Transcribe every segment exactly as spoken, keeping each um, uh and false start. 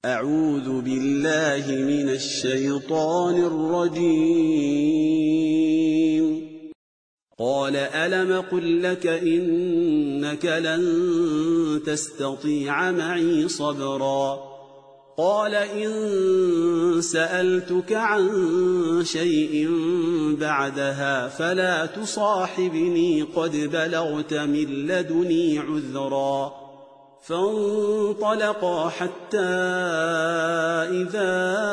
أعوذ بالله من الشيطان الرجيم. قال ألم قل لك إنك لن تستطيع معي صبرا قال إن سألتك عن شيء بعدها فلا تصاحبني قد بلغت من لدني عذرا فانطلقا حتى إذا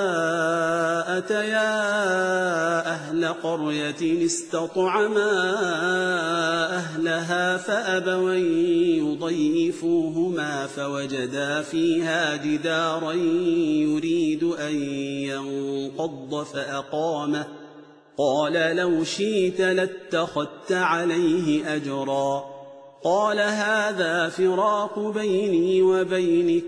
أتيا أهل قرية استطعما أهلها فأبوا أن يضيفوهما فوجدا فيها جدارا يريد أن ينقض فأقامه قال لو شئت لاتخذت عليه أجرا قال هذا فراق بيني وبينك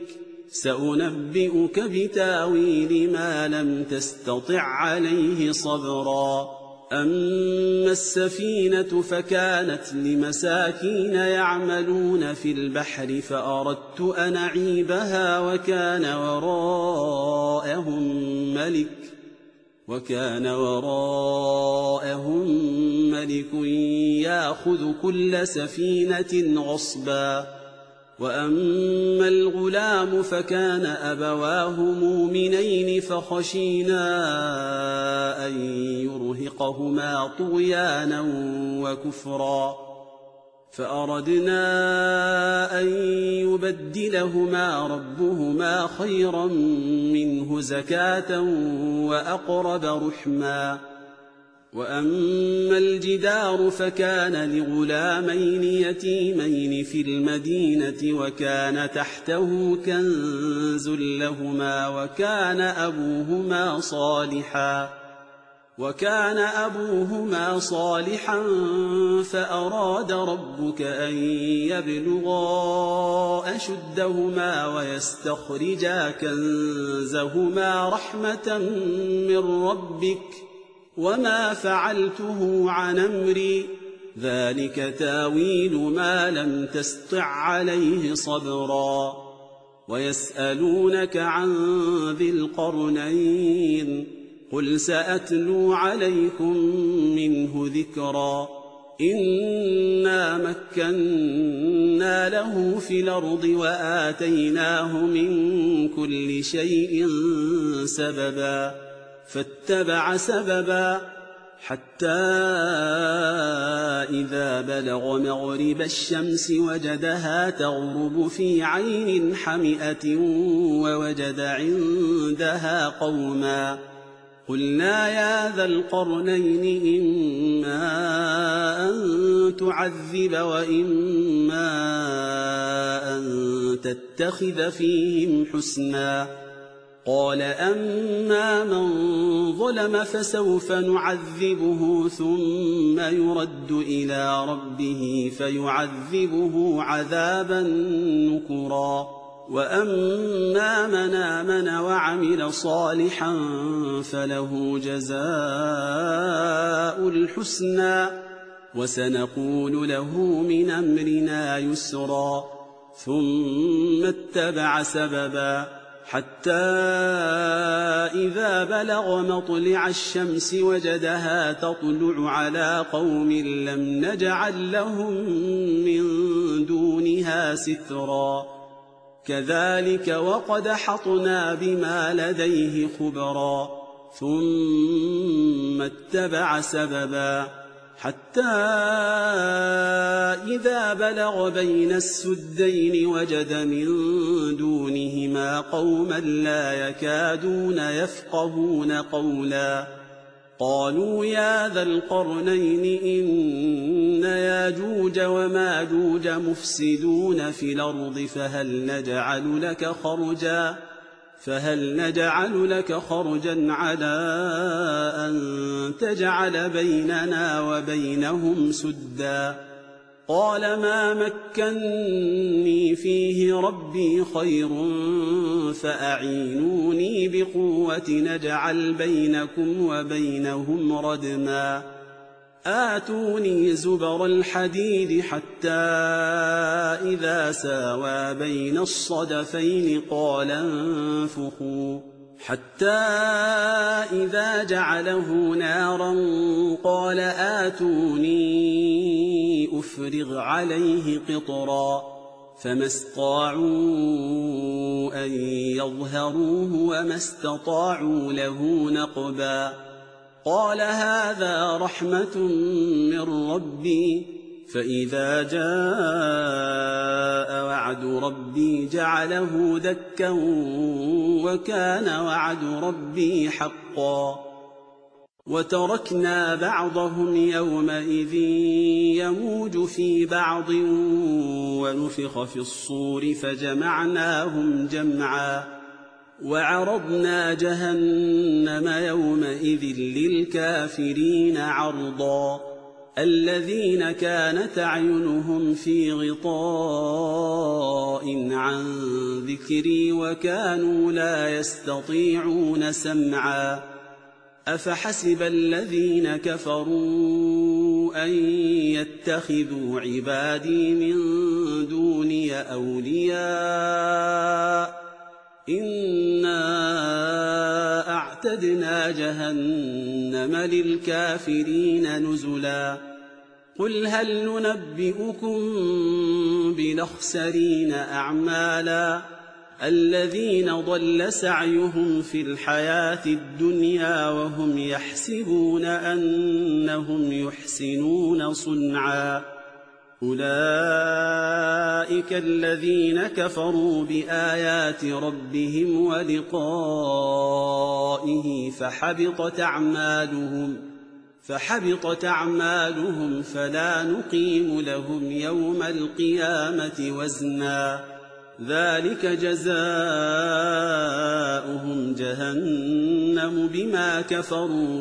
سأنبئك بتاويل ما لم تستطع عليه صبرا أما السفينة فكانت لمساكين يعملون في البحر فأردت أن أعيبها وكان وراءهم ملك وكان وراءهم ملك يأخذ كل سفينة غصبا وأما الغلام فكان أبواه مؤمنين فخشينا أن يرهقهما طغيانا وكفرا فأردنا أن يبدلهما ربهما خيرا منه زكاة وأقرب رحما وأما الجدار فكان لغلامين يتيمين في المدينة وكان تحته كنز لهما وكان أبوهما صالحا وكان أبوهما صالحا فأراد ربك أن يبلغا أشدهما ويستخرجا كنزهما رحمة من ربك وما فعلته عن أمري ذلك تاويل ما لم تسطع عليه صبرا ويسألونك عن ذي القرنين قل سأتلو عليكم منه ذكرا إنا مكنا له في الأرض وآتيناه من كل شيء سببا فاتبع سببا حتى إذا بلغ مغرب الشمس وجدها تغرب في عين حمئة ووجد عندها قوما قلنا يا ذا القرنين إما أن تعذب وإما أن تتخذ فيهم حسنا قال أما من ظلم فسوف نعذبه ثم يرد إلى ربه فيعذبه عذابا نكرا وأما من آمن وعمل صالحا فله جزاء الحسنى وسنقول له من أمرنا يسرا ثم اتبع سببا حتى إذا بلغ مطلع الشمس وجدها تطلع على قوم لم نجعل لهم من دونها سترا كذلك وقد حطنا بما لديه خبرا ثم اتبع سببا حتى إذا بلغ بين السدين وجد من دونهما قوما لا يكادون يفقهون قولا قالوا يا ذا القرنين إن ياجوج وماجوج مفسدون في الأرض فهل نجعل لك خرجا فهل نجعل لك خرجا على أن تجعل بيننا وبينهم سدا قال ما مكني فيه ربي خير فأعينوني بقوة نجعل بينكم وبينهم ردما آتوني زبر الحديد حتى إذا ساوى بين الصدفين قال انفخوا حتى إذا جعله نارا قال آتوني أفرغ عليه قطرا فما استطاعوا أن يظهروه وما استطاعوا له نقبا قال هذا رحمة من ربي فإذا جاء وعد ربي جعله دكا وكان وعد ربي حقا وتركنا بعضهم يومئذ يموج في بعض ونفخ في الصور فجمعناهم جمعا وعرضنا جهنم يومئذ للكافرين عرضا الذين كانت أعينهم في غطاء عن ذكري وكانوا لا يستطيعون سمعا أفحسب الذين كفروا أن يتخذوا عبادي من دوني أولياء إنا أعتدنا جهنم للكافرين نزلا قل هل ننبئكم بالأخسرين أعمالا الذين ضل سعيهم في الحياة الدنيا وهم يحسبون أنهم يحسنون صنعا أولئك الذين كفروا بآيات ربهم ولقائه فحبطت أعمالهم فحبطت أعمالهم فلا نقيم لهم يوم القيامة وزنا ذلك جزاؤهم جهنم بما كفروا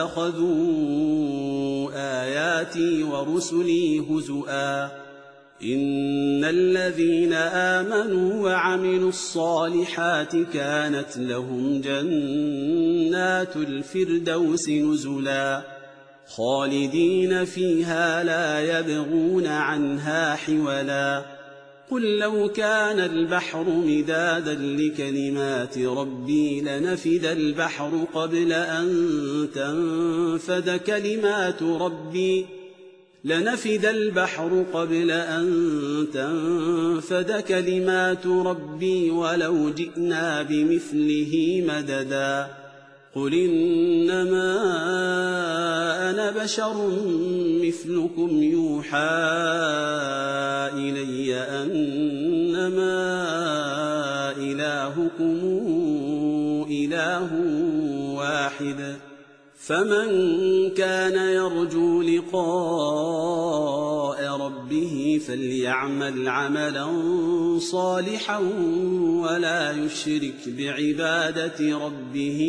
واتخذوا آياتي ورسلي هزؤا إن الذين آمنوا وعملوا الصالحات كانت لهم جنات الفردوس نزلا خالدين فيها لا يبغون عنها حولا قل لو كان البحر مدادا لكلمات ربي لنفد البحر قبل أن تنفد كلمات ربي لنفد البحر قبل أن تنفد كلمات ربي ولو جئنا بمثله مددا قل إنما أنا بشر مثلكم يوحى إلي أنما إلهكم إله واحد فمن كان يرجو لقاء ربه فليعمل عملا صالحا ولا يشرك بعبادة ربه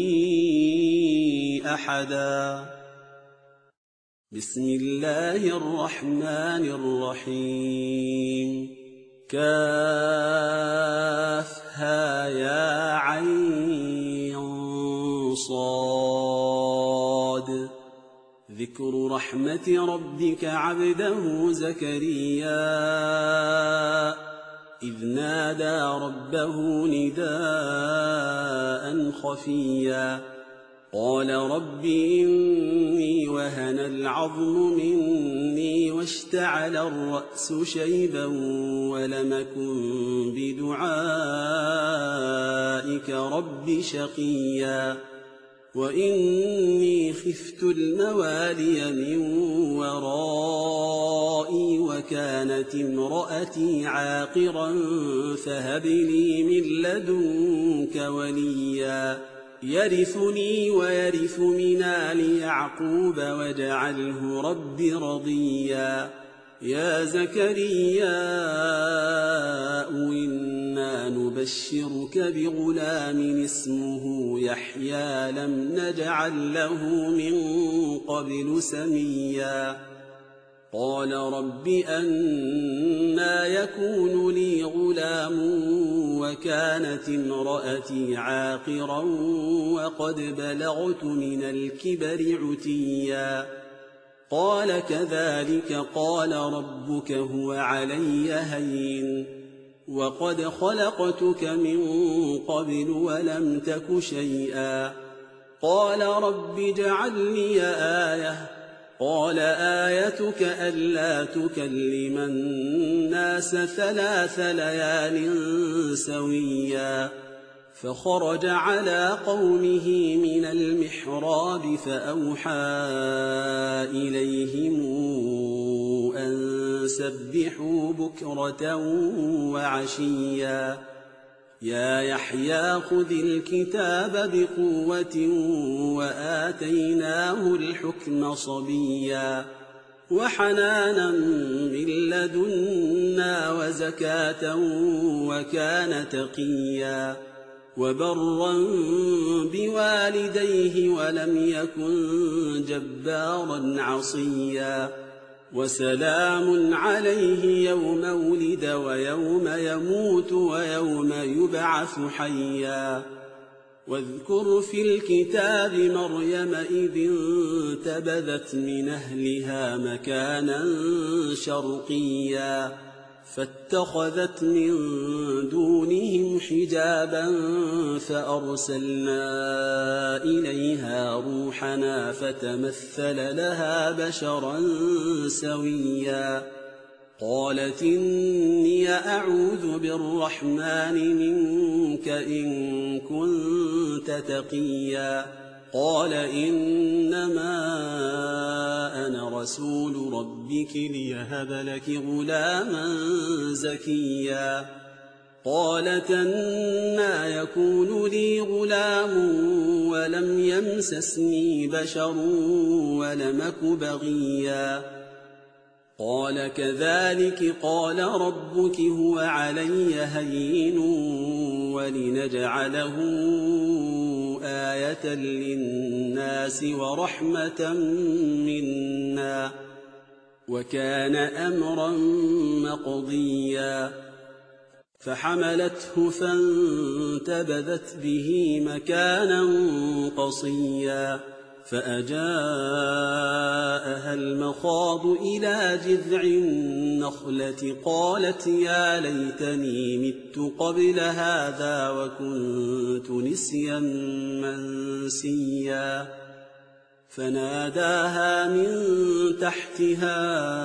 أحدا بسم الله الرحمن الرحيم كافها يا عين صاد ذكر رحمة ربك عبده زكريا إذ نادى ربه نداء خفيا قال رب إني وهن العظم مني واشتعل الرأس شيبا ولم أكن بدعائك رب شقيا وإني خفت الموالي من ورائي وكانت امرأتي عاقرا فهب لي من لدنك وليا يرثني ويرث من آل يعقوب واجعله رب رضيا يا زكريا إنا نبشرك بغلام اسمه يحيى لم نجعل له من قبل سميا قال رب أنى يكون لي غلام وكانت امرأتي عاقرا وقد بلغت من الكبر عتيا قال كذلك قال ربك هو علي هين وقد خلقتك من قبل ولم تك شيئا قال رب اجعل لي آية قال آيتك ألا تكلم الناس ثلاث ليال سويا فخرج على قومه من المحراب فأوحى إليهم أن سبحوا بكرة وعشيا يا يحيى خذ الكتاب بقوة وآتيناه الحكم صبيا وحنانا من لدنا وزكاة وكان تقيا وبرا بوالديه ولم يكن جبارا عصيا وسلام عليه يوم ولد ويوم يموت ويوم يبعث حيا واذكر في الكتاب مريم إذ انتبذت من أهلها مكانا شرقيا فاتخذت من دونهم حجابا فأرسلنا إليها روحنا فتمثل لها بشرا سويا قالت إني أعوذ بالرحمن منك إن كنت تقيا قال إنما أنا رسول ربك ليهب لك غلاما زكيا قالت أنى يكون لي غلام ولم يمسسني بشر ولم أك بغيا قال كذلك قال ربك هو علي هين ولنجعله آية للناس ورحمة منا وكان أمرا مقضيا فحملته فانتبذت به مكانا قصيا فأجاءها المخاض إلى جذع النخلة قالت يا ليتني مت قبل هذا وكنت نسيا منسيا فناداها من تحتها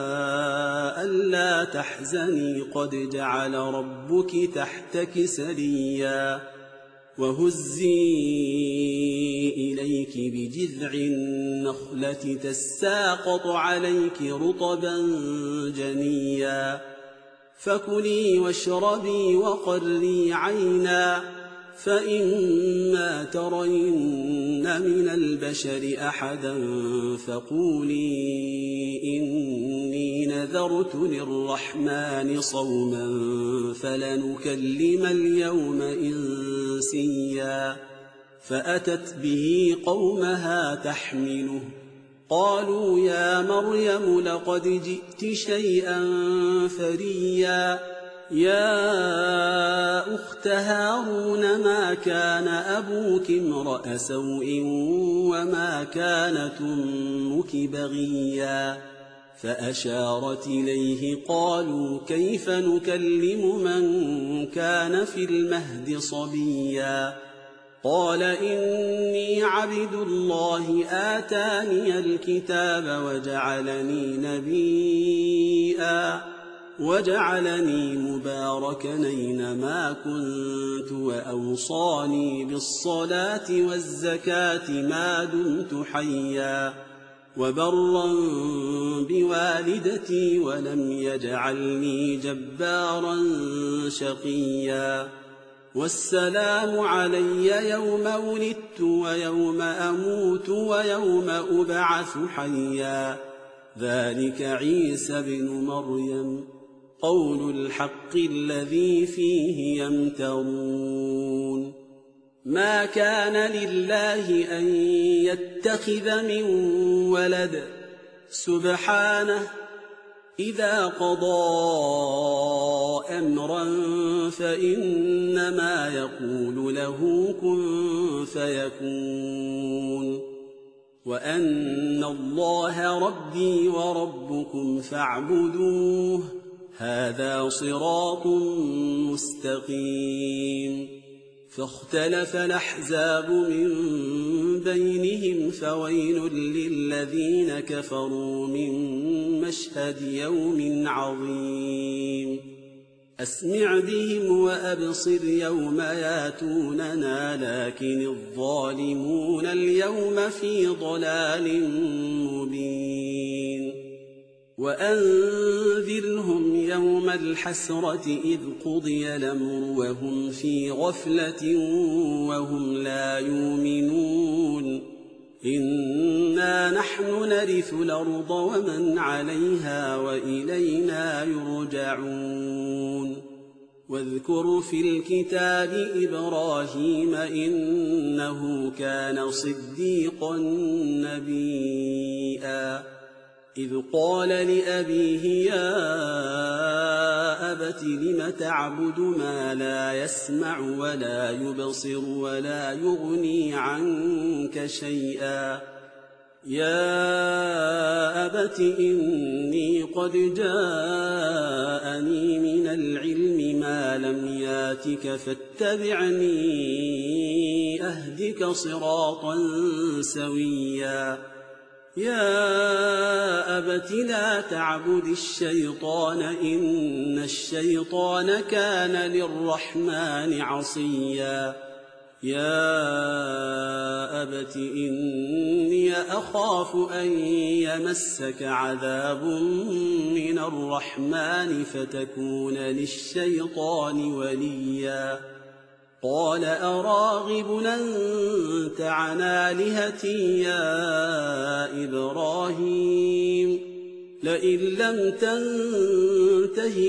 ألا تحزني قد جعل ربك تحتك سريا وهزي إليك بجذع النخلة تساقط عليك رطبا جنيا فكلي واشربي وقري عينا فإما ترين من البشر أحدا فقولي إني نذرت للرحمن صوما فلنكلم اليوم إنسيا فأتت به قومها تحمله قالوا يا مريم لقد جئت شيئا فريا يا أخت هارون ما كان أبوك امرأ سوء وما كانت أمك بغيا فأشارت إليه قالوا كيف نكلم من كان في المهد صبيا قال إني عبد الله آتاني الكتاب وجعلني نبيا وجعلني مباركا أينما كنت وأوصاني بالصلاة والزكاة ما دمت حيا وبرا بوالدتي ولم يجعلني جبارا شقيا والسلام علي يوم ولدت ويوم أموت ويوم أبعث حيا ذلك عيسى بن مريم قول الحق الذي فيه يمترون ما كان لله أن يتخذ من ولد سبحانه إذا قضى أمرا فإنما يقول له كن فيكون وأن الله ربي وربكم فاعبدوه هذا صراط مستقيم فاختلف الأحزاب من بينهم فويل للذين كفروا من مشهد يوم عظيم أسمع بهم وأبصر يوم ياتوننا لكن الظالمون اليوم في ضلال مبين وأنذرهم يوم الحسرة إذ قضي الأمر وهم في غفلة وهم لا يؤمنون إنا نحن نرث الأرض ومن عليها وإلينا يرجعون واذكر في الكتاب إبراهيم إنه كان صديقا نبيا إذ قال لأبيه يا أبت لم تعبد ما لا يسمع ولا يبصر ولا يغني عنك شيئا يا أبت إني قد جاءني من العلم ما لم ياتك فاتبعني أهدك صراطا سويا يا أبت لا تعبد الشيطان إن الشيطان كان للرحمن عصيا يا أبت إني أخاف أن يمسك عذاب من الرحمن فتكون للشيطان وليا قال أراغب أنت عن آلهتي يا إبراهيم لئن لم تنته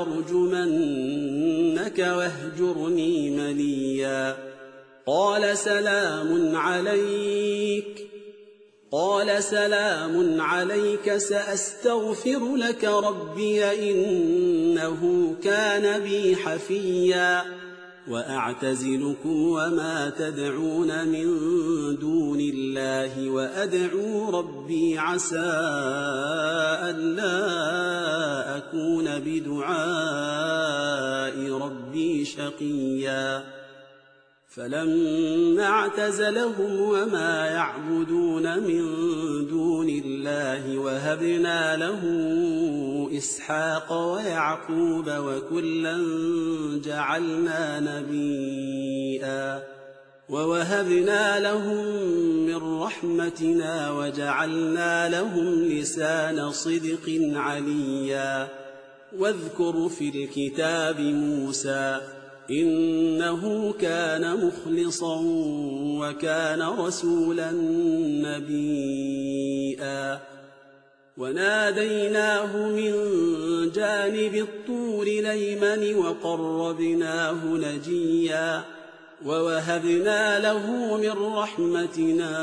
لأرجمنك واهجرني مليا قال سلام عليك قال سلام عليك سأستغفر لك ربي إنه كان بي حفيا وأعتزلكم وما تدعون من دون الله وأدعو ربي عسى ألا أكون بدعاء ربي شقيا فلما اعتزلهم وما يعبدون من دون الله وهبنا له إسحاق ويعقوب وكلا جعلنا نبيا ووهبنا لهم من رحمتنا وجعلنا لهم لسان صدق عليا واذكر في الكتاب موسى إنه كان مخلصا وكان رسولا نبيا وناديناه من جانب الطور الأيمن وقربناه نجيا ووهبنا له من رحمتنا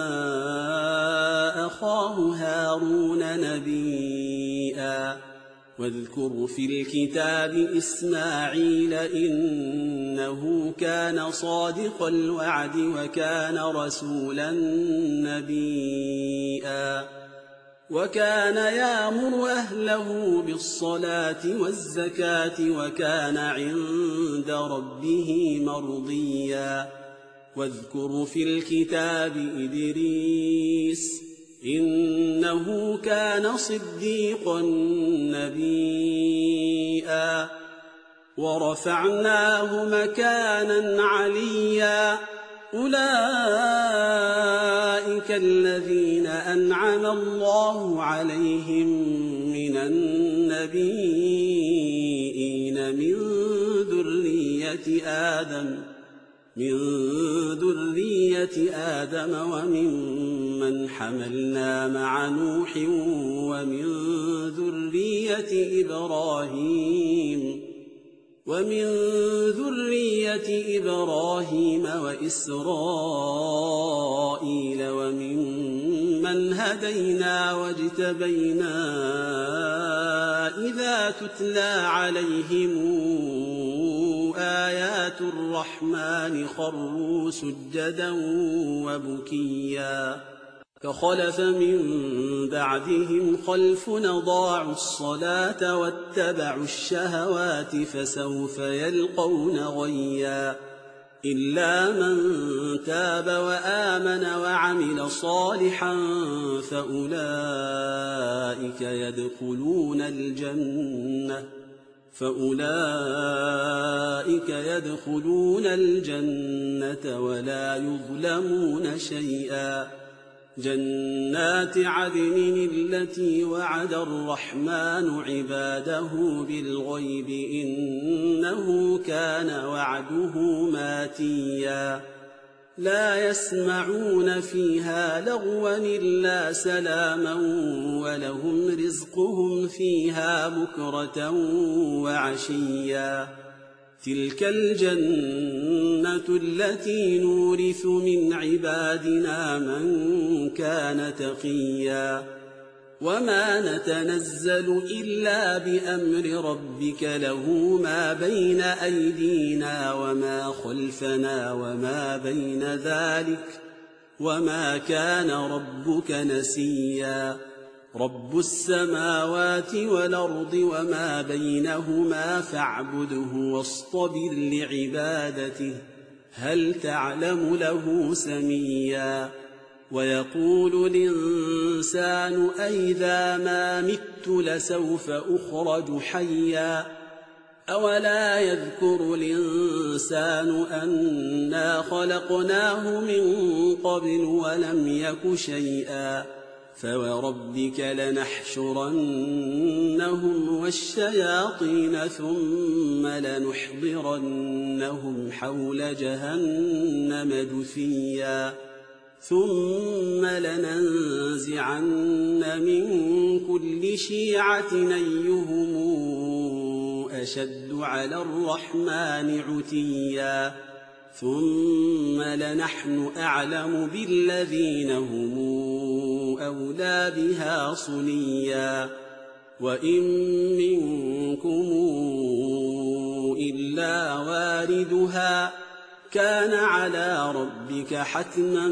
أخاه هارون نبيا واذكر في الكتاب إسماعيل إنه كان صادق الوعد وكان رسولا نبيا وكان يأمر أهله بالصلاة والزكاة وكان عند ربه مرضيا واذكر في الكتاب إدريس إنه كان صديقا نبيا ورفعناه مكانا عليا أولئك الذين أنعم الله عليهم من النبيين من ذرية آدم من ذرية آدم وممن حملنا مع نوح ومن ذرية إبراهيم ومن ذرية إبراهيم وإسرائيل وممن هدينا واجتبينا إذا تتلى عليهم آيات الرحمن خروا سجدا وبكيا فخلف من بعدهم خلف أضاعوا الصلاة واتبعوا الشهوات فسوف يلقون غيا إلا من تاب وآمن وعمل صالحا فأولئك يدخلون الجنة فأولئك يدخلون الجنة ولا يظلمون شيئا جنات عدن التي وعد الرحمن عباده بالغيب إنه كان وعده ماتيا لا يسمعون فيها لغوا إلا سلاما ولهم رزقهم فيها بكرة وعشيا تلك الجنة التي نورث من عبادنا من كان تقيا وما نتنزل إلا بأمر ربك له ما بين أيدينا وما خلفنا وما بين ذلك وما كان ربك نسيا رب السماوات والأرض وما بينهما فاعبده واصطبر لعبادته هل تعلم له سميا ويقول الإنسان أئذا ما مت لسوف أخرج حيا أولا يذكر الإنسان أنا خلقناه من قبل ولم يك شيئا فوربك لنحشرنهم والشياطين ثم لنحضرنهم حول جهنم جثيا ثم لننزعن من كل شيعة أيهم أشد على الرحمن عتيا ثم لنحن أعلم بالذين هم أولى بها صليا وإن منكم إلا واردها كان على ربك حتما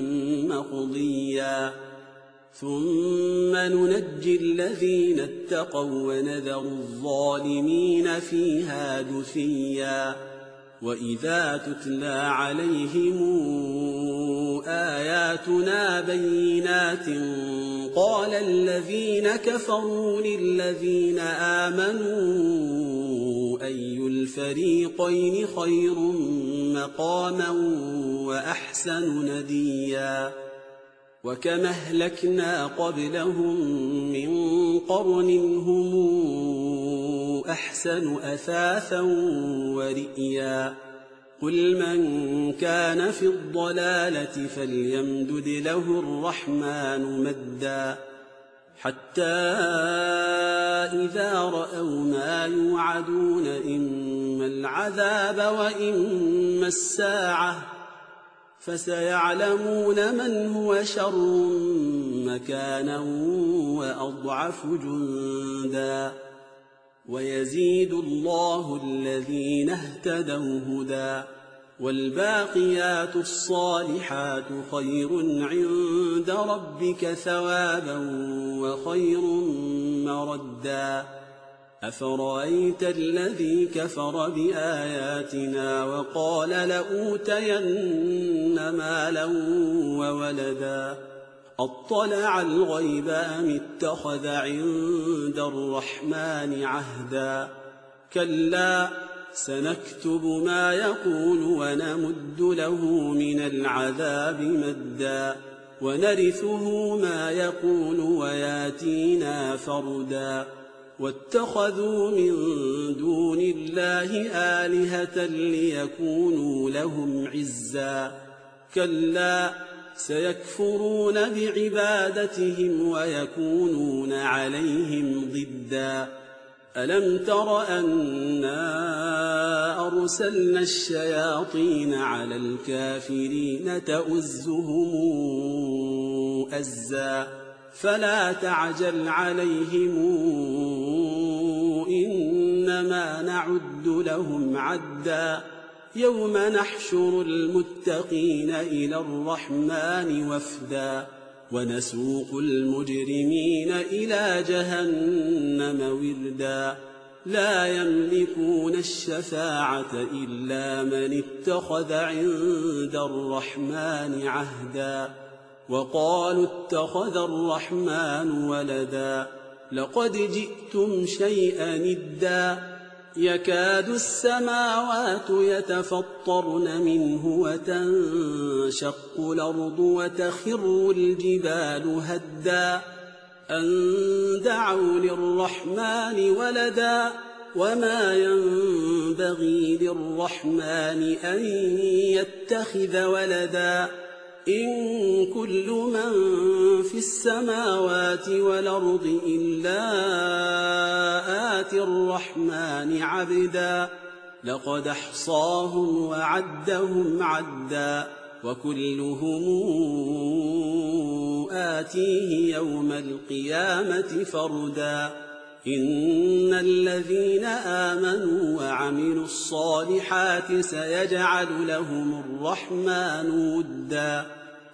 مقضيا ثم ننجي الذين اتقوا ونذر الظالمين فيها جثيا وإذا تتلى عليهم آياتنا بينات قال الذين كفروا للذين آمنوا أي الفريقين خير مقاما وأحسن نديا وكم أهلكنا قبلهم من قرن هم أحسن أثاثا ورئيا قل من كان في الضلالة فليمدد له الرحمن مدا حتى إذا رأوا ما يوعدون إما العذاب وإما الساعة فسيعلمون من هو شر مكانا وأضعف جندا ويزيد الله الذين اهتدوا هدى والباقيات الصالحات خير عند ربك ثوابا وخير مردا أفرأيت الذي كفر بآياتنا وقال لأوتين مالا وولدا أطلع الغيب أم اتخذ عند الرحمن عهدا كلا سنكتب ما يقول ونمد له من العذاب مدا ونرثه ما يقول وياتينا فردا واتخذوا من دون الله آلهة ليكونوا لهم عزا كلا سيكفرون بعبادتهم ويكونون عليهم ضدا ألم تر أنا أرسلنا الشياطين على الكافرين تؤزهم أزا فلا تعجل عليهم إنما نعد لهم عدا يوم نحشر المتقين إلى الرحمن وفدا ونسوق المجرمين إلى جهنم وردا لا يملكون الشفاعة إلا من اتخذ عند الرحمن عهدا وقالوا اتخذ الرحمن ولدا لقد جئتم شيئا إدا يكاد السماوات يتفطرن منه وتنشق الأرض وتخر الجبال هدا أن دعوا للرحمن ولدا وما ينبغي للرحمن أن يتخذ ولدا إن كل من في السماوات والأرض إلا آتي الرحمن عبدا لقد أحصاهم وعدهم عدا وكلهم آتيه يوم القيامة فردا إن الذين آمنوا وعملوا الصالحات سيجعل لهم الرحمن ودا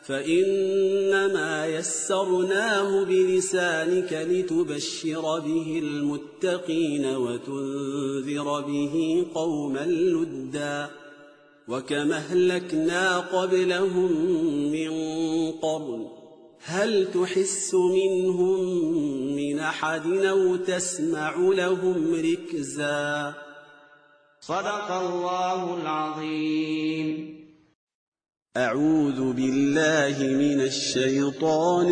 فإنما يسرناه بلسانك لتبشر به المتقين وتنذر به قوما لدا وكم أهلكنا قبلهم من قرن هل تحس منهم من أحد أو تسمع لهم ركزا صدق الله العظيم. أعوذ بالله من الشيطان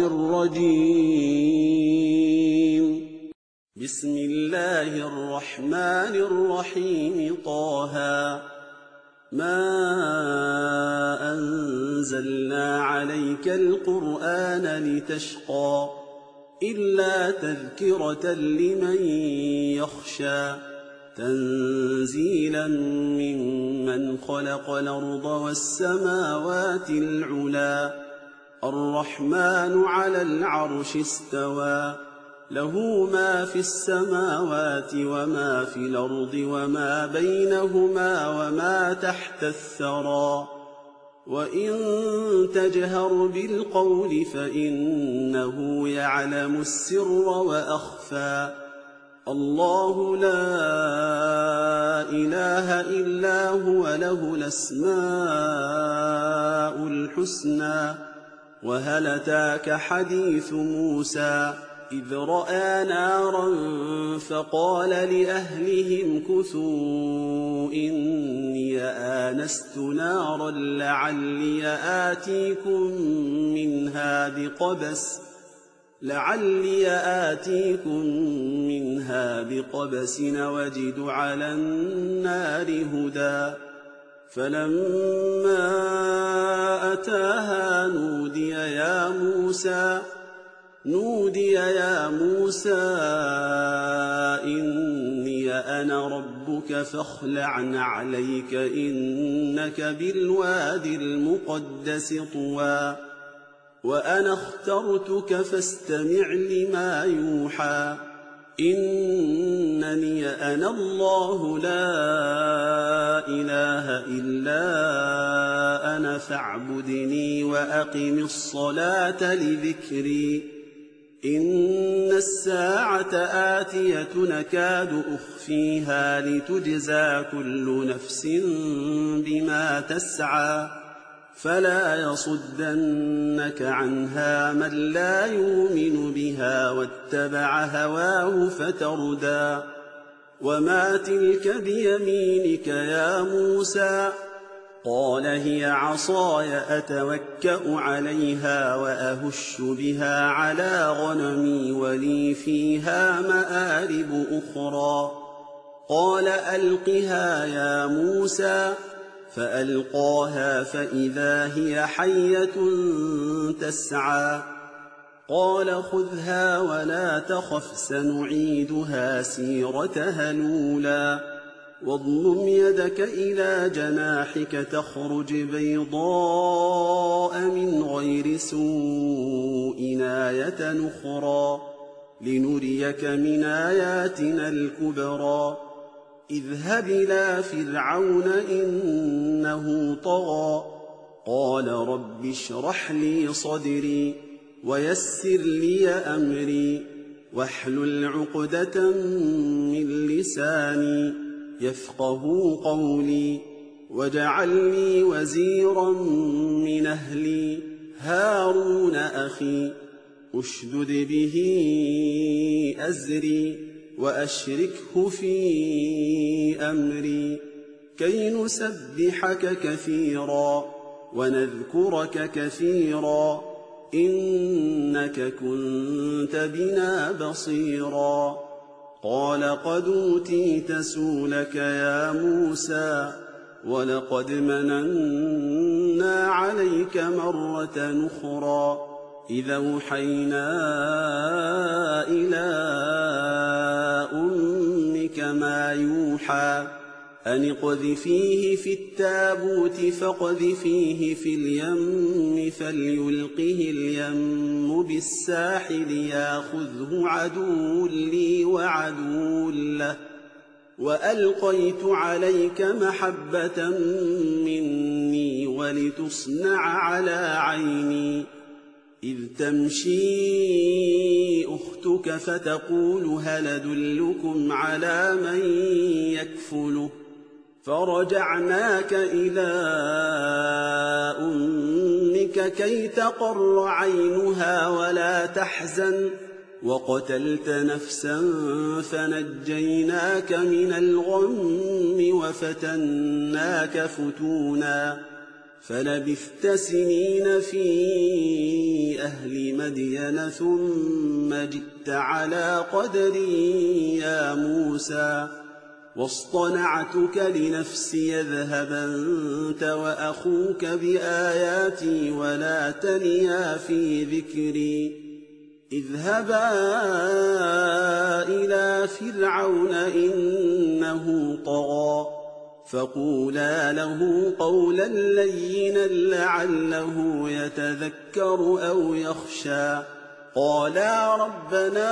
الرجيم. بسم الله الرحمن الرحيم. طه ما أنزلنا عليك القرآن لتشقى إلا تذكرة لمن يخشى تنزيلا ممن خلق الأرض والسماوات العلا الرحمن على العرش استوى له ما في السماوات وما في الأرض وما بينهما وما تحت الثرى وإن تجهر بالقول فإنه يعلم السر وأخفى الله لا إله إلا هو له الأسماء الحسنى وهل أتاك حديث موسى إذ رأى نارا فقال لأهلهم كثوا إني آنست نارا لعلي آتيكم منها بقبس لعلي آتيكم منها بقبس وجد على النار هدى فلما أتاها نودي يا موسى نودي يا موسى إني أنا ربك فاخلع نعليك إنك بالواد المقدس طوى وأنا اخترتك فاستمع لما يوحى إنني أنا الله لا إله إلا أنا فاعبدني وأقم الصلاة لذكري إن الساعة آتية نكاد أخفيها لتجزى كل نفس بما تسعى فلا يصدنك عنها من لا يؤمن بها واتبع هواه فتردى وما تلك بيمينك يا موسى قال هي عصاي أتوكأ عليها وأهش بها على غنمي ولي فيها مآرب أخرى قال ألقها يا موسى فألقاها فإذا هي حية تسعى قال خذها ولا تخف سنعيدها سيرتها الأولى واضمم يدك إلى جناحك تخرج بيضاء من غير سوء آية أخرى لنريك من آياتنا الكبرى اذهب إلى فرعون إنه طغى قال رب اشرح لي صدري ويسر لي أمري واحلل عقدة من لساني يفقهوا قولي واجعل لي وزيرا من أهلي هارون أخي أشدد به أزري وأشركه في أمري كي نسبحك كثيرا ونذكرك كثيرا إنك كنت بنا بصيرا قال قد أوتيت سؤلك يا موسى ولقد مننا عليك مرة أخرى إذا أوحينا إلى أمك ما يوحى أن اقذفيه في التابوت فاقذفيه في اليم فليلقه اليم بالساحل ياخذه عدو لي وعدو له وألقيت عليك محبة مني ولتصنع على عيني إذ تمشي أختك فتقول هل أدلكم على من يكفله فرجعناك إلى أمك كي تقر عينها ولا تحزن وقتلت نفسا فنجيناك من الغم وفتناك فتونا فلبثت سنين في أهل مدين ثم جئت على قدري يا موسى واصطنعتك لنفسي اذهب أنت وأخوك بآياتي ولا تنيا في ذكري اذهبا إلى فرعون إنه طغى فقولا له قولا لينا لعله يتذكر أو يخشى قالا ربنا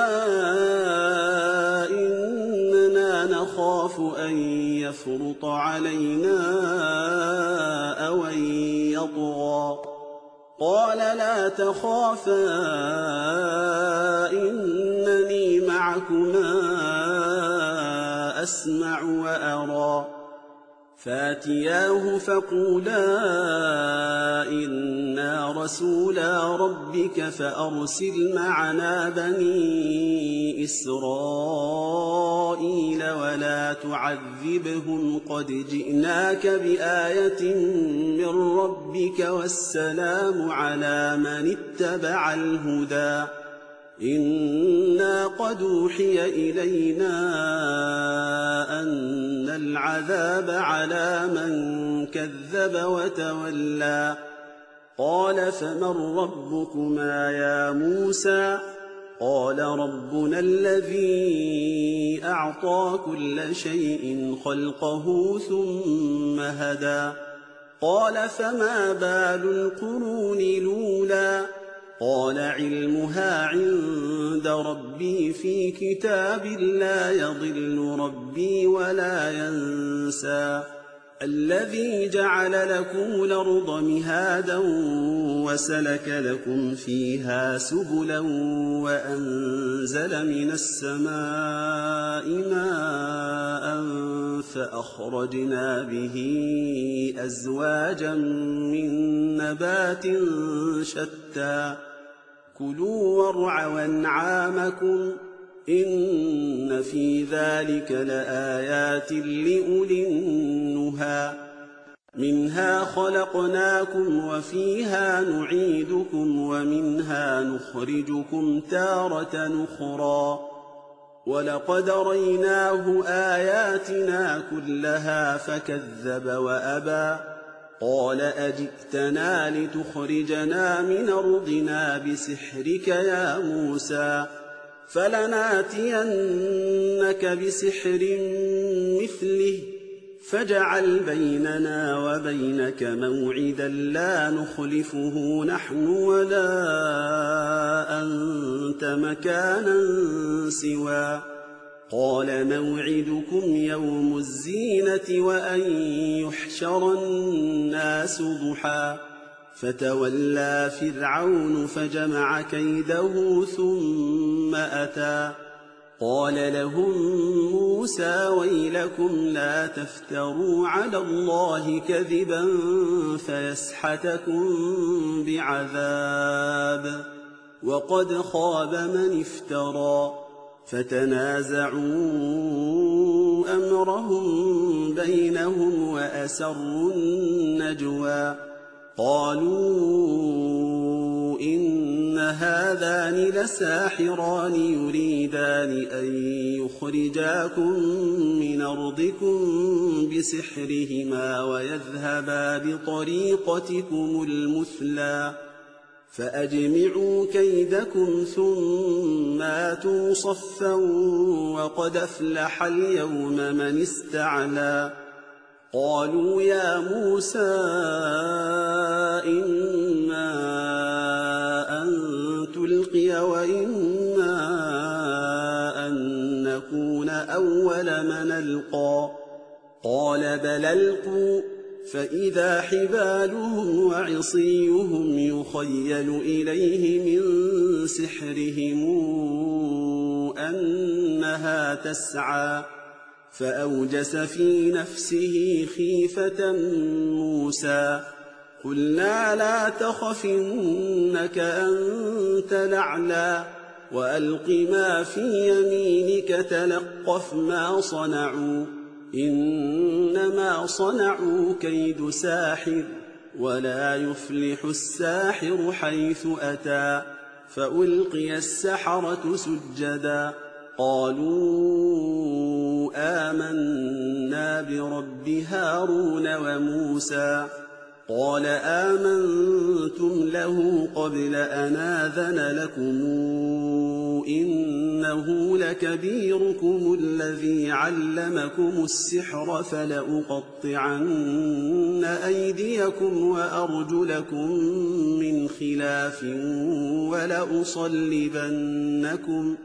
إننا نخاف أن يفرط علينا أو أن يطغى قال لا تخافا إنني معكما أسمع وأرى فاتياه فقولا إنا رسولا ربك فأرسل معنا بني إسرائيل ولا تعذبهم قد جئناك بآية من ربك والسلام على من اتبع الهدى إنا قد أوحي إلينا أن العذاب على من كذب وتولى قال فمن ربكما يا موسى قال ربنا الذي أعطى كل شيء خلقه ثم هدى قال فما بال القرون الأولى قال علمها عند ربي في كتاب لا يضل ربي ولا ينسى الذي جعل لكم الأرض مهادا وسلك لكم فيها سبلا وأنزل من السماء ماء فأخرجنا به أزواجا من نبات شتى كلوا وارعوا أنعامكم إن في ذلك لآيات لأولي النهى منها خلقناكم وفيها نعيدكم ومنها نخرجكم تارة أخرى ولقد ريناه آياتنا كلها فكذب وأبى قال أجئتنا لتخرجنا من أرضنا بسحرك يا موسى فلناتينك بسحر مثله فاجعل بيننا وبينك موعدا لا نخلفه نحن ولا أنت مكانا سوى قال موعدكم يوم الزينة وأن يحشر الناس ضحى فتولى فرعون فجمع كيده ثم أتى قال لهم موسى ويلكم لا تفتروا على الله كذبا فيسحتكم بعذاب وقد خاب من افترى فتنازعوا أمرهم بينهم وأسروا النجوى قالوا إن هذان لساحران يريدان أن يخرجاكم من أرضكم بسحرهما ويذهبا بطريقتكم المثلى فأجمعوا كيدكم ثم آتوا صفا وقد أفلح اليوم من استعلى قالوا يا موسى إما أن تلقي وإما أن نكون أول من ألقى قال بل ألقوا فإذا حبالهم وعصيهم يخيل إليه من سحرهم أنها تسعى فأوجس في نفسه خيفة موسى قلنا لا تخف إنك أنت الأعلى وألق ما في يمينك تلقف ما صنعوا إنما صنعوا كيد ساحر ولا يفلح الساحر حيث أتى فألقي السحرة سجدا قالوا آمنا برب هارون وموسى قال آمنتم له قبل أن آذن لكم إنه لكبيركم الذي علمكم السحر فلأقطعن أيديكم وأرجلكم من خلاف ولأصلبنكم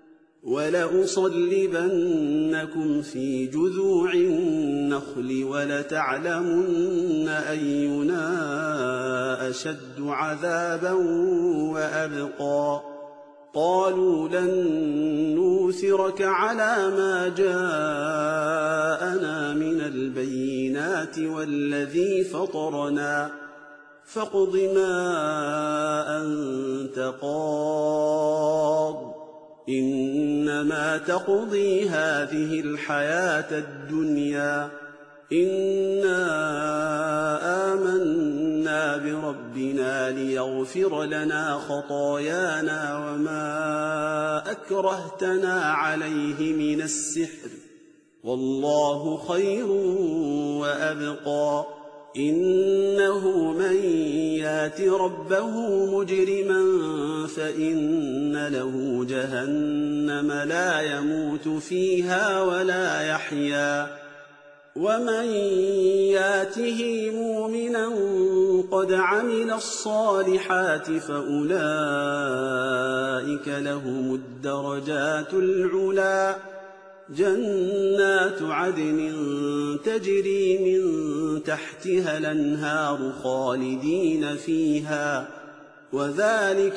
ولأصلبنكم في جذوع النخل ولتعلمن أينا أشد عذابا وأبقى قالوا لن نوثرك على ما جاءنا من البينات والذي فطرنا فاقض ما أنت قاض إنما تقضي هذه الحياة الدنيا إنا آمنا بربنا ليغفر لنا خطايانا وما أكرهتنا عليه من السحر والله خير وأبقى إنه من يات ربه مجرما فإن له جهنم لا يموت فيها ولا يحيا ومن ياته مؤمنا قد عمل الصالحات فأولئك لهم الدرجات العلى جنات عدن تجري من تحتها الأنهار خالدين فيها وذلك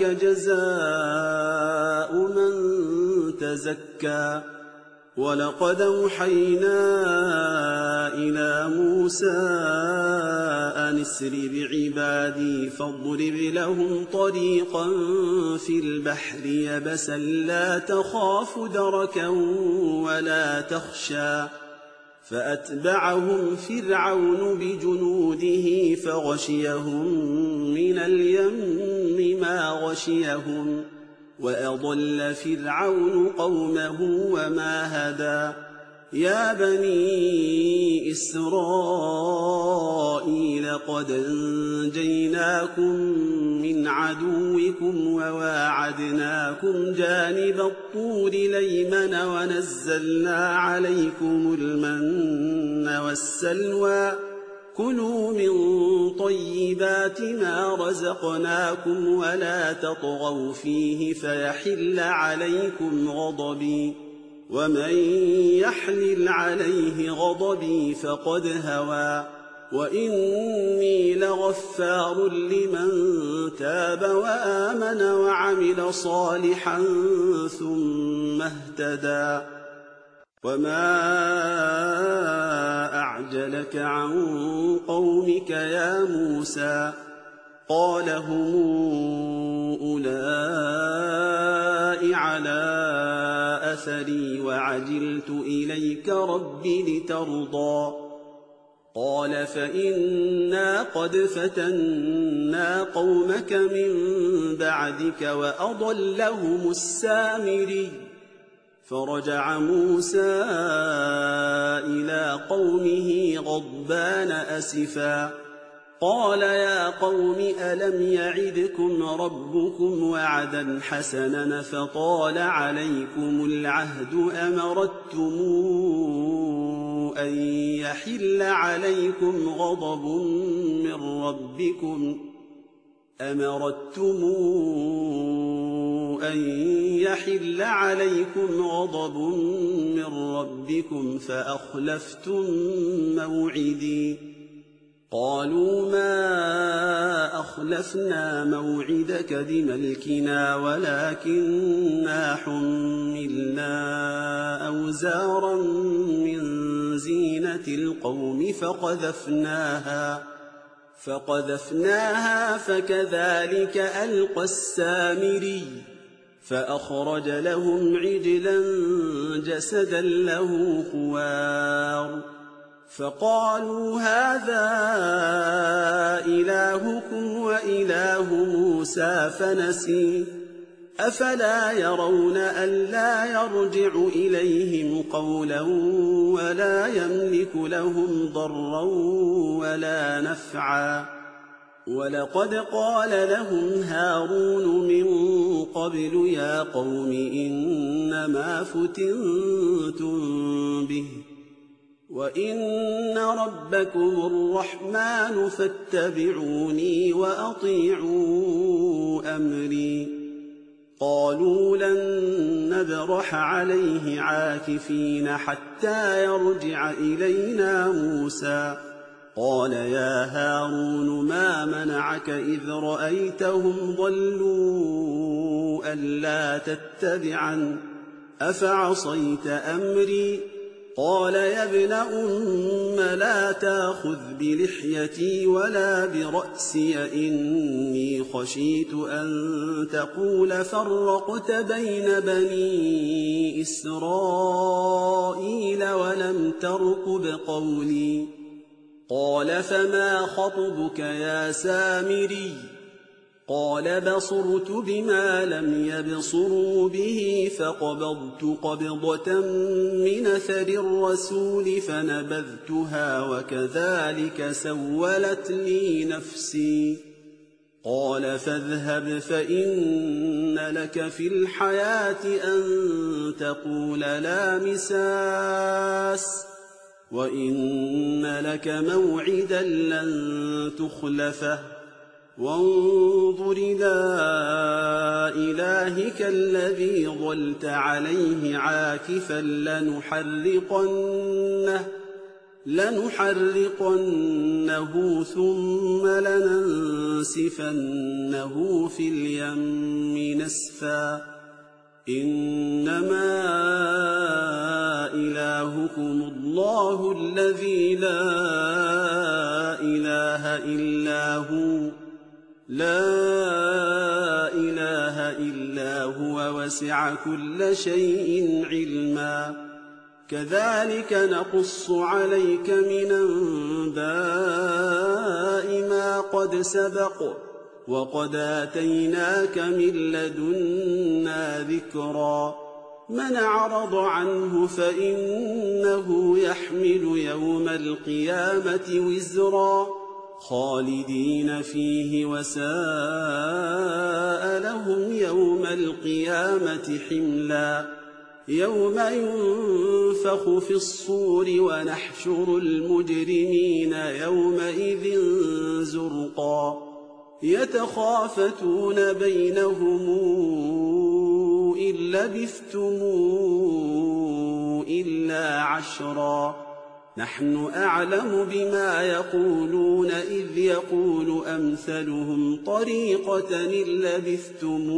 جزاء من تزكى ولقد أوحينا إلى موسى أن اسر بعبادي فاضرب لهم طريقا في البحر يبسا لا تخاف دركا ولا تخشى فأتبعهم فرعون بجنوده فغشيهم من اليم ما غشيهم وأضل فرعون قومه وما هدى يا بني إسرائيل قد أنجيناكم من عدوكم وواعدناكم جانب الطور الأيمن ونزلنا عليكم المن والسلوى كلوا من طيبات ما رزقناكم ولا تطغوا فيه فيحل عليكم غضبي ومن يحلل عليه غضبي فقد هوى وإني لغفار لمن تاب وآمن وعمل صالحا ثم اهتدى وما أعجلك عن قومك يا موسى قال هم أولئك على أثري وعجلت إليك رب لترضى قال فإنا قد فتنا قومك من بعدك وأضلهم السامري فرجع موسى إلى قومه غضبان أسفا قال يا قوم ألم يعدكم ربكم وعدا حسنا فطال عليكم العهد أمرتم أن يحل عليكم غضب من ربكم أمرتم أن يحل عليكم غضب من ربكم فأخلفتم موعدي قالوا ما أخلفنا موعدك بملكنا ولكننا حملنا أوزارا من زينة القوم فقذفناها فقذفناها فكذلك ألقى السامري فأخرج لهم عجلا جسدا له خوار فقالوا هذا إلهكم وإله موسى فنسي أفلا يرون ألا يرجع إليهم قولا ولا يملك لهم ضرا ولا نفعا ولقد قال لهم هارون من قبل يا قوم إنما فتنتم به وإن ربكم الرحمن فاتبعوني وأطيعوا أمري قالوا لن نبرح عليه عاكفين حتى يرجع إلينا موسى قال يا هارون ما منعك إذ رأيتهم ضلوا ألا تتبعا أفعصيت أمري قال يا ابن أم لا تأخذ بلحيتي ولا برأسي إني خشيت أن تقول فرقت بين بني إسرائيل ولم ترقب قولي قال فما خطبك يا سامري قال بصرت بما لم يبصروا به فقبضت قبضة من أثر الرسول فنبذتها وكذلك سولت لي نفسي قال فاذهب فإن لك في الحياة أن تقول لا مساس وإن لك موعدا لن تخلفه وانظر إلى إلهك الذي ظلت عليه عاكفا لنحرقنه لنحرقنه ثم لننسفنه في اليم نسفا إنما إلهكم الله الذي لا إله إلا هو لا إله إلا هو وسع كل شيء علما كذلك نقص عليك من أنباء ما قد سبق وقد آتيناك من لدنا ذكرا من أعرض عنه فإنه يحمل يوم القيامة وزرا خالدين فيه وساء لهم يوم القيامة حملا يوم ينفخ في الصور ونحشر المجرمين يومئذ زرقا يتخافتون بينهم إن لبثتم إلا عشرا نحن أعلم بما يقولون إذ يقول أمثلهم طريقة إن لبثتم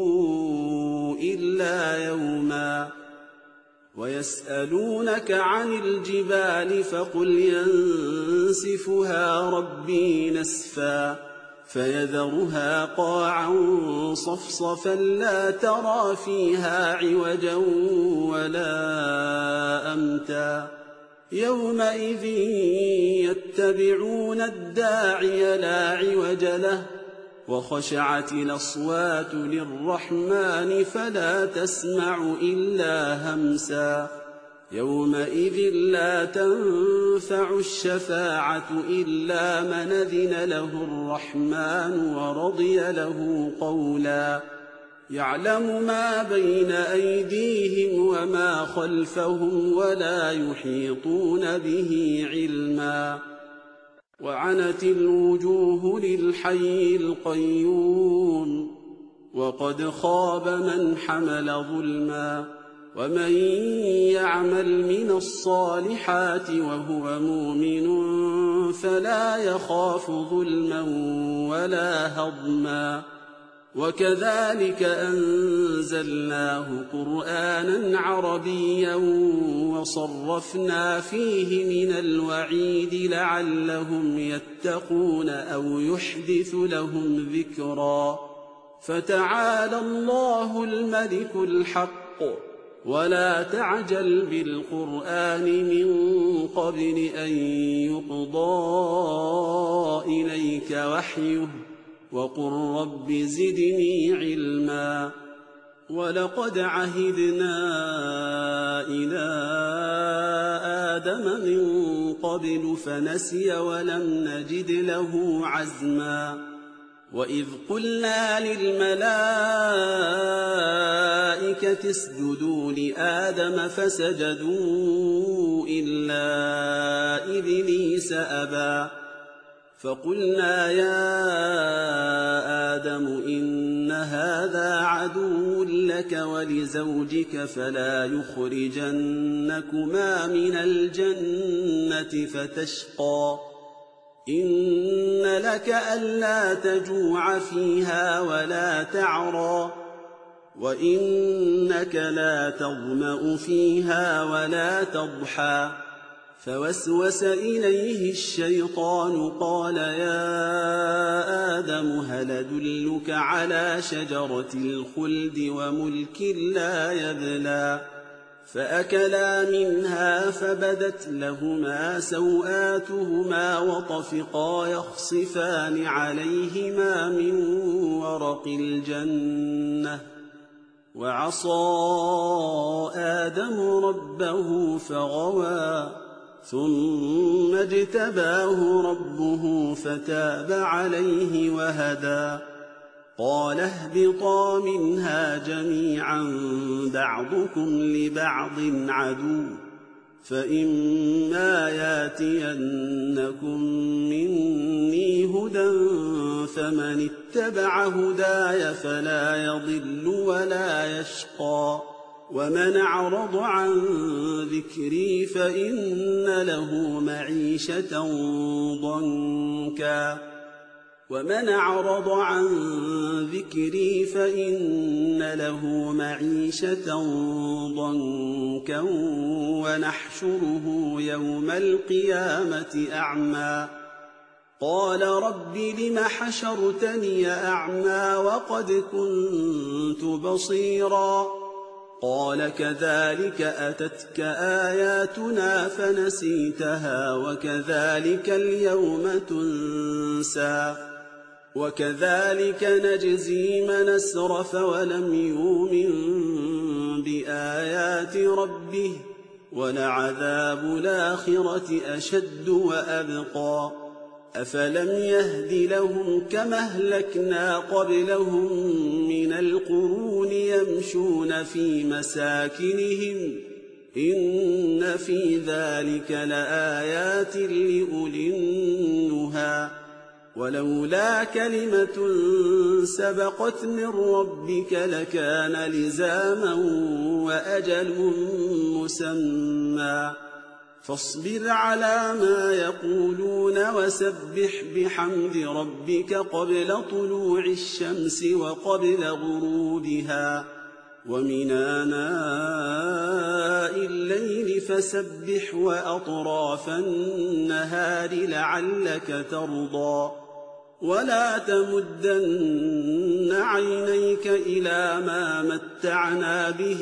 إلا يوما ويسألونك عن الجبال فقل ينسفها ربي نسفا فيذرها قاعا صفصفا لا ترى فيها عوجا ولا أمتا يومئذ يتبعون الداعي لا عوج له وخشعت الأصوات للرحمن فلا تسمع إلا همسا يومئذ لا تنفع الشفاعة إلا من أذن له الرحمن ورضي له قولا يعلم ما بين أيديهم وما خلفهم ولا يحيطون به علما وعنت الوجوه للحي القيوم وقد خاب من حمل ظلما ومن يعمل من الصالحات وهو مؤمن فلا يخاف ظلما ولا هضما وكذلك أنزلناه قرآنا عربيا وصرفنا فيه من الوعيد لعلهم يتقون أو يحدث لهم ذكرا فتعالى الله الملك الحق ولا تعجل بالقرآن من قبل أن يقضى إليك وحيه وقل رب زدني علما ولقد عهدنا إلى آدم من قبل فنسي ولم نجد له عزما وإذ قلنا للملائكة اسجدوا لآدم فسجدوا إلا إبليس أبى فقلنا يا آدم إن هذا عدو لك ولزوجك فلا يخرجنكما من الجنة فتشقى إن لك ألا تجوع فيها ولا تعرى وإنك لا تظمأ فيها ولا تضحى فوسوس إليه الشيطان قال يا آدم هل أدلك على شجرة الخلد وملك لا يبلى فأكلا منها فبدت لهما سوآتهما وطفقا يخصفان عليهما من ورق الجنة وعصى آدم ربه فغوى ثم اجتباه ربه فتاب عليه وهدى قال اهبطا منها جميعا بعضكم لبعض عدو فإما ياتينكم مني هدى فمن اتبع هداي فلا يضل ولا يشقى ومن أعرض عن ذكري فإن له معيشة ضنكا ومن أعرض عن ذكري فإن له معيشة ضنكا ونحشره يوم القيامة أعمى قال رب لم حشرتني أعمى وقد كنت بصيرا قال كذلك أتتك آياتنا فنسيتها وكذلك اليوم تنسى وكذلك نجزي من أسرف ولم يؤمن بآيات ربه ولعذاب الآخرة أشد وأبقى أفلم يهد لهم كما أهلكنا قبلهم من القرون يمشون في مساكنهم إن في ذلك لآيات لأولي النهى ولولا كلمة سبقت من ربك لكان لزاما وأجل مسمى فاصبر على ما يقولون وسبح بحمد ربك قبل طلوع الشمس وقبل غروبها ومن آناء الليل فسبح وأطراف النهار لعلك ترضى ولا تمدن عينيك إلى ما متعنا به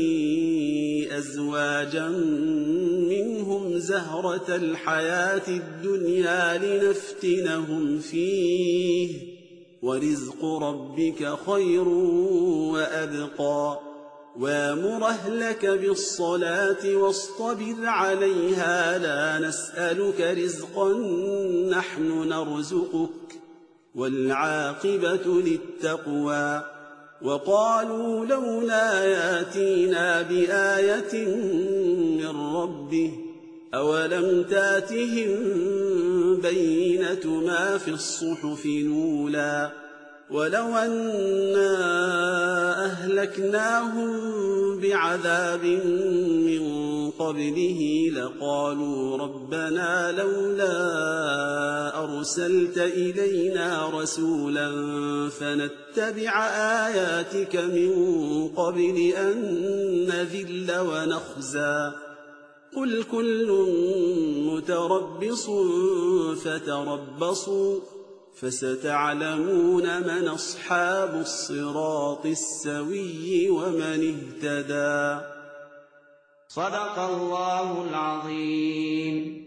أزواجا منهم زهرة الحياة الدنيا لنفتنهم فيه ورزق ربك خير وأبقى وامر أهلك بالصلاة واصطبر عليها لا نسألك رزقا نحن نرزقك والعاقبة للتقوى وقالوا لولا ياتينا بآية من ربه أولم تاتهم بينة ما في الصحف الأولى ولو أنا أهلكناهم بعذاب من قبله لقالوا ربنا لولا أرسلت إلينا رسولا فنتبع آياتك من قبل أن نذل ونخزى قل كل متربص فتربصوا فستعلمون من أصحاب الصراط السوي ومن اهتدى. صدق الله العظيم.